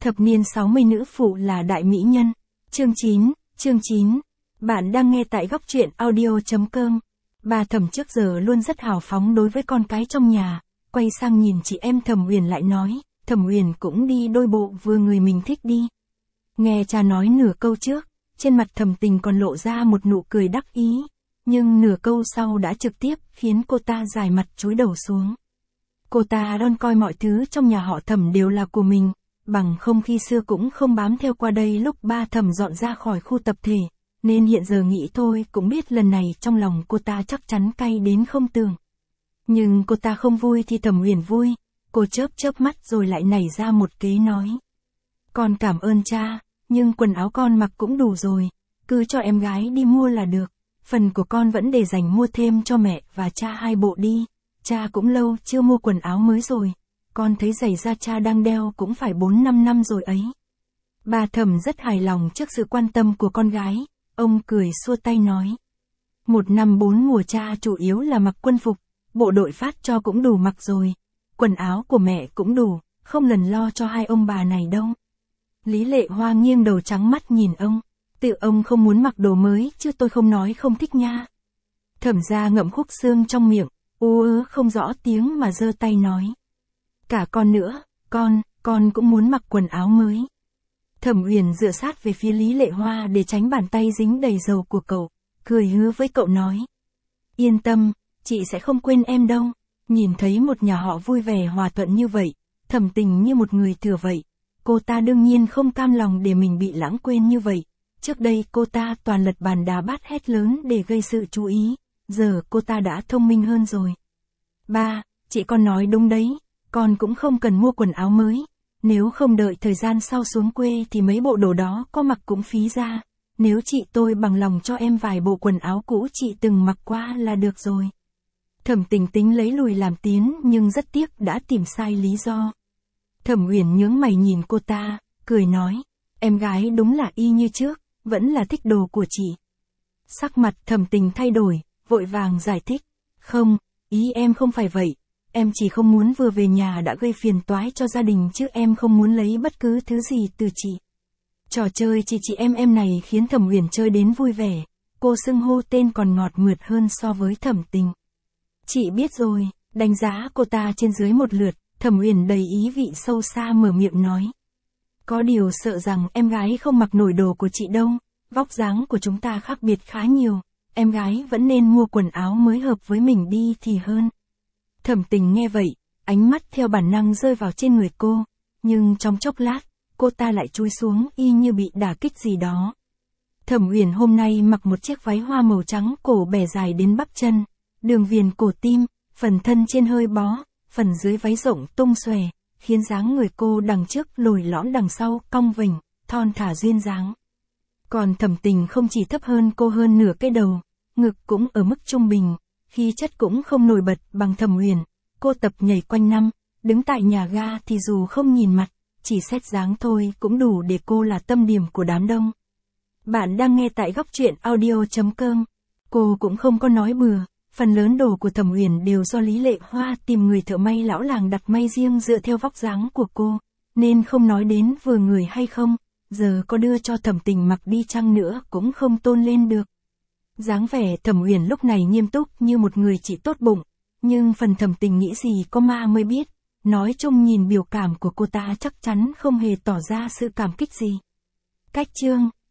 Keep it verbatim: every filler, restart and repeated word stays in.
Thập niên sáu mươi nữ phụ là đại mỹ nhân. Chương chín, chương chín. Bạn đang nghe tại góc truyện audio.com. Bà Thẩm trước giờ luôn rất hào phóng đối với con cái trong nhà, quay sang nhìn chị em Thẩm Uyển lại nói, Thẩm Uyển cũng đi đôi bộ vừa người mình thích đi. Nghe cha nói nửa câu trước, trên mặt Thẩm Tình còn lộ ra một nụ cười đắc ý, nhưng nửa câu sau đã trực tiếp khiến cô ta dài mặt cúi đầu xuống. Cô ta luôn coi mọi thứ trong nhà họ Thẩm đều là của mình, bằng không khi xưa cũng không bám theo qua đây lúc ba Thẩm dọn ra khỏi khu tập thể, nên hiện giờ nghĩ thôi cũng biết lần này trong lòng cô ta chắc chắn cay đến không tưởng. Nhưng cô ta không vui thì Thẩm Uyển vui, cô chớp chớp mắt rồi lại nảy ra một kế nói. Con cảm ơn cha, nhưng quần áo con mặc cũng đủ rồi, cứ cho em gái đi mua là được, phần của con vẫn để dành mua thêm cho mẹ và cha hai bộ đi, cha cũng lâu chưa mua quần áo mới rồi, con thấy giày da cha đang đeo cũng phải bốn năm năm rồi ấy. Bà Thẩm rất hài lòng trước sự quan tâm của con gái, ông cười xua tay nói. Một năm bốn mùa cha chủ yếu là mặc quân phục, bộ đội phát cho cũng đủ mặc rồi, quần áo của mẹ cũng đủ, không lần lo cho hai ông bà này đâu. Lý Lệ Hoa nghiêng đầu trắng mắt nhìn ông, tự ông không muốn mặc đồ mới chứ tôi không nói không thích nha. Thẩm gia ngậm khúc xương trong miệng, ú ớ không rõ tiếng mà giơ tay nói. Cả con nữa, con, con cũng muốn mặc quần áo mới. Thẩm Uyển dựa sát về phía Lý Lệ Hoa để tránh bàn tay dính đầy dầu của cậu, cười hứa với cậu nói. Yên tâm, chị sẽ không quên em đâu. Nhìn thấy một nhà họ vui vẻ hòa thuận như vậy, Thẩm Tình như một người thừa vậy. Cô ta đương nhiên không cam lòng để mình bị lãng quên như vậy. Trước đây cô ta toàn lật bàn đá bát hét lớn để gây sự chú ý, giờ cô ta đã thông minh hơn rồi. Ba, chị con nói đúng đấy, con cũng không cần mua quần áo mới. Nếu không đợi thời gian sau xuống quê thì mấy bộ đồ đó có mặc cũng phí ra. Nếu chị tôi bằng lòng cho em vài bộ quần áo cũ chị từng mặc qua là được rồi. Thẩm Tình tính lấy lùi làm tiến nhưng rất tiếc đã tìm sai lý do. Thẩm Uyển nhướng mày nhìn cô ta, cười nói, em gái đúng là y như trước, vẫn là thích đồ của chị. Sắc mặt Thẩm Tình thay đổi, vội vàng giải thích, không, ý em không phải vậy, em chỉ không muốn vừa về nhà đã gây phiền toái cho gia đình chứ em không muốn lấy bất cứ thứ gì từ chị. Trò chơi chị chị em em này khiến Thẩm Uyển chơi đến vui vẻ, cô xưng hô tên còn ngọt mượt hơn so với Thẩm Tình. Chị biết rồi, đánh giá cô ta trên dưới một lượt. Thẩm Uyển đầy ý vị sâu xa mở miệng nói. Có điều sợ rằng em gái không mặc nổi đồ của chị đâu, vóc dáng của chúng ta khác biệt khá nhiều, em gái vẫn nên mua quần áo mới hợp với mình đi thì hơn. Thẩm Tình nghe vậy, ánh mắt theo bản năng rơi vào trên người cô, nhưng trong chốc lát, cô ta lại cúi xuống y như bị đả kích gì đó. Thẩm Uyển hôm nay mặc một chiếc váy hoa màu trắng cổ bẻ dài đến bắp chân, đường viền cổ tim, phần thân trên hơi bó. Phần dưới váy rộng tung xòe, khiến dáng người cô đằng trước lồi lõm đằng sau cong vểnh, thon thả duyên dáng. Còn Thẩm Tình không chỉ thấp hơn cô hơn nửa cái đầu, ngực cũng ở mức trung bình, khí chất cũng không nổi bật bằng Thẩm Uyển. Cô tập nhảy quanh năm, đứng tại nhà ga thì dù không nhìn mặt, chỉ xét dáng thôi cũng đủ để cô là tâm điểm của đám đông. Bạn đang nghe tại góc truyện audio.com. Cô cũng không có nói bừa. Phần lớn đồ của Thẩm Uyển đều do Lý Lệ Hoa tìm người thợ may lão làng đặt may riêng dựa theo vóc dáng của cô, nên không nói đến vừa người hay không, giờ có đưa cho Thẩm Tình mặc đi chăng nữa cũng không tôn lên được. Dáng vẻ Thẩm Uyển lúc này nghiêm túc như một người chị tốt bụng, nhưng phần Thẩm Tình nghĩ gì có ma mới biết, nói chung nhìn biểu cảm của cô ta chắc chắn không hề tỏ ra sự cảm kích gì. Cách chương